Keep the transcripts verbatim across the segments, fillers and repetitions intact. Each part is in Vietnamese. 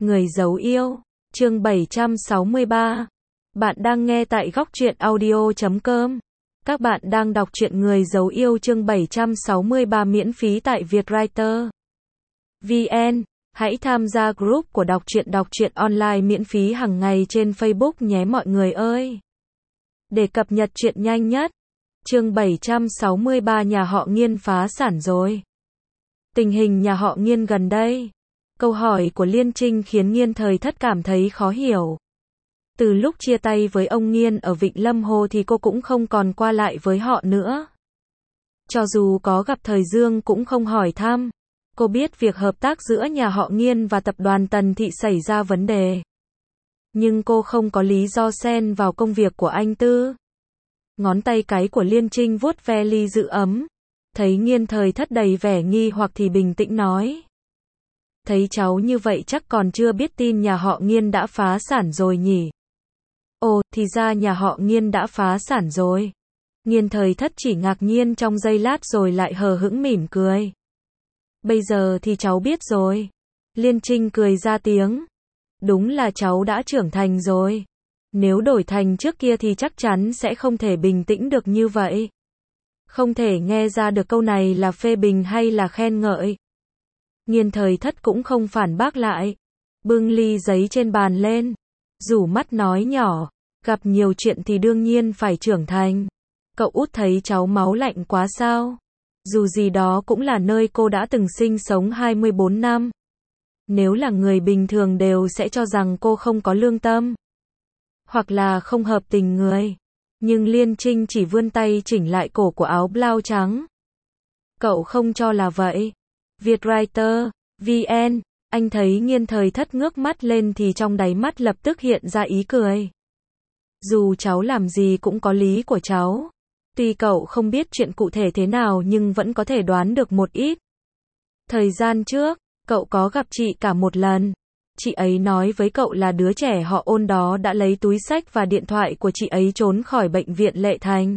Người giấu yêu, chương bảy trăm sáu mươi ba. Bạn đang nghe tại góc truyện audio chấm com. Các bạn đang đọc truyện Người giấu yêu chương bảy trăm sáu mươi ba miễn phí tại Vietwriter vê en. Hãy tham gia group của đọc truyện đọc truyện online miễn phí hàng ngày trên Facebook nhé mọi người ơi. Để cập nhật truyện nhanh nhất. Chương bảy trăm sáu mươi ba nhà họ Nghiên phá sản rồi. Tình hình nhà họ Nghiên gần đây. Câu hỏi của Liên Trinh khiến Nghiên Thời Thất cảm thấy khó hiểu. Từ lúc chia tay với ông Nghiên ở Vịnh Lâm Hồ thì cô cũng không còn qua lại với họ nữa. Cho dù có gặp Thời Dương cũng không hỏi thăm. Cô biết việc hợp tác giữa nhà họ Nghiên và tập đoàn Tần Thị xảy ra vấn đề. Nhưng cô không có lý do xen vào công việc của anh Tư. Ngón tay cái của Liên Trinh vuốt ve ly giữ ấm. Thấy Nghiên Thời Thất đầy vẻ nghi hoặc thì bình tĩnh nói. Thấy cháu như vậy chắc còn chưa biết tin nhà họ Nghiên đã phá sản rồi nhỉ? Ồ, thì ra nhà họ Nghiên đã phá sản rồi. Nghiên Thời Thất chỉ ngạc nhiên trong giây lát rồi lại hờ hững mỉm cười. Bây giờ thì cháu biết rồi. Liên Trinh cười ra tiếng. Đúng là cháu đã trưởng thành rồi. Nếu đổi thành trước kia thì chắc chắn sẽ không thể bình tĩnh được như vậy. Không thể nghe ra được câu này là phê bình hay là khen ngợi. Nghiên Thời Thất cũng không phản bác lại. Bưng ly giấy trên bàn lên. Rủ mắt nói nhỏ. Gặp nhiều chuyện thì đương nhiên phải trưởng thành. Cậu út thấy cháu máu lạnh quá sao? Dù gì đó cũng là nơi cô đã từng sinh sống hai mươi bốn năm. Nếu là người bình thường đều sẽ cho rằng cô không có lương tâm. Hoặc là không hợp tình người. Nhưng Liên Trinh chỉ vươn tay chỉnh lại cổ của áo blau trắng. Cậu không cho là vậy. Vietwriter vê en. Anh thấy Nghiên Thời Thất ngước mắt lên thì trong đáy mắt lập tức hiện ra ý cười. Dù cháu làm gì cũng có lý của cháu. Tuy cậu không biết chuyện cụ thể thế nào nhưng vẫn có thể đoán được một ít. Thời gian trước, cậu có gặp chị cả một lần. Chị ấy nói với cậu là đứa trẻ họ Ôn đó đã lấy túi xách và điện thoại của chị ấy trốn khỏi bệnh viện Lệ Thành.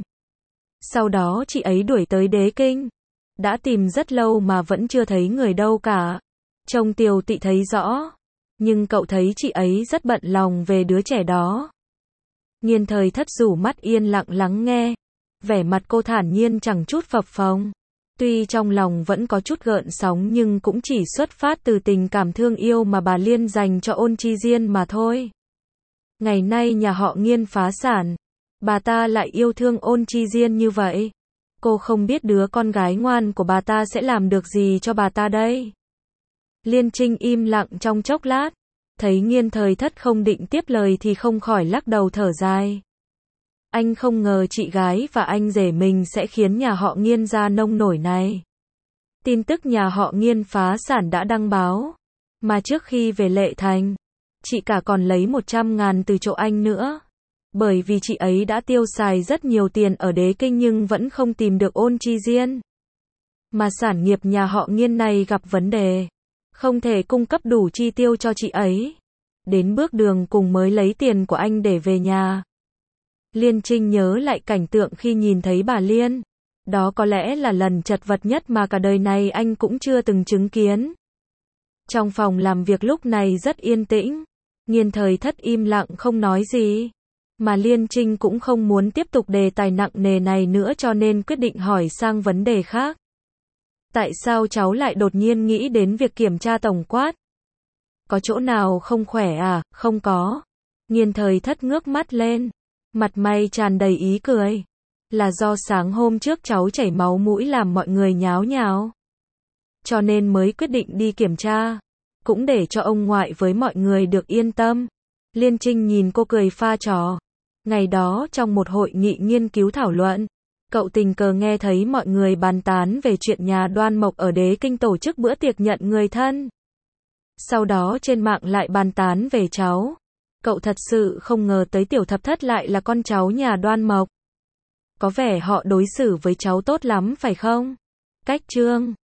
Sau đó chị ấy đuổi tới Đế Kinh. Đã tìm rất lâu mà vẫn chưa thấy người đâu cả. Trông Tiều Tị thấy rõ. Nhưng cậu thấy chị ấy rất bận lòng về đứa trẻ đó. Nghiên Thời Thất rủ mắt yên lặng lắng nghe. Vẻ mặt cô thản nhiên chẳng chút phập phồng. Tuy trong lòng vẫn có chút gợn sóng nhưng cũng chỉ xuất phát từ tình cảm thương yêu mà bà Liên dành cho Ôn Chi Diên mà thôi. Ngày nay nhà họ Nghiên phá sản. Bà ta lại yêu thương Ôn Chi Diên như vậy. Cô không biết đứa con gái ngoan của bà ta sẽ làm được gì cho bà ta đây. Liên Trinh im lặng trong chốc lát. Thấy Nghiên Thời Thất không định tiếp lời thì không khỏi lắc đầu thở dài. Anh không ngờ chị gái và anh rể mình sẽ khiến nhà họ Nghiên ra nông nổi này. Tin tức nhà họ Nghiên phá sản đã đăng báo. Mà trước khi về Lệ Thành, chị cả còn lấy một trăm ngàn từ chỗ anh nữa. Bởi vì chị ấy đã tiêu xài rất nhiều tiền ở Đế Kinh nhưng vẫn không tìm được Ôn Chi Diên. Mà sản nghiệp nhà họ Nghiên này gặp vấn đề. Không thể cung cấp đủ chi tiêu cho chị ấy. Đến bước đường cùng mới lấy tiền của anh để về nhà. Liên Trinh nhớ lại cảnh tượng khi nhìn thấy bà Liên. Đó có lẽ là lần chật vật nhất mà cả đời này anh cũng chưa từng chứng kiến. Trong phòng làm việc lúc này rất yên tĩnh. Nghiên Thời Thất im lặng không nói gì. Mà Liên Trinh cũng không muốn tiếp tục đề tài nặng nề này nữa cho nên quyết định hỏi sang vấn đề khác. Tại sao cháu lại đột nhiên nghĩ đến việc kiểm tra tổng quát? Có chỗ nào không khỏe à? Không có. Nghiên Thời Thất ngước mắt lên. Mặt mày tràn đầy ý cười. Là do sáng hôm trước cháu chảy máu mũi làm mọi người nháo nhào. Cho nên mới quyết định đi kiểm tra. Cũng để cho ông ngoại với mọi người được yên tâm. Liên Trinh nhìn cô cười pha trò. Ngày đó trong một hội nghị nghiên cứu thảo luận. Cậu tình cờ nghe thấy mọi người bàn tán về chuyện nhà Đoan Mộc ở Đế Kinh tổ chức bữa tiệc nhận người thân. Sau đó trên mạng lại bàn tán về cháu. Cậu thật sự không ngờ tới Tiểu Thập Thất lại là con cháu nhà Đoan Mộc. Có vẻ họ đối xử với cháu tốt lắm phải không? Cách chương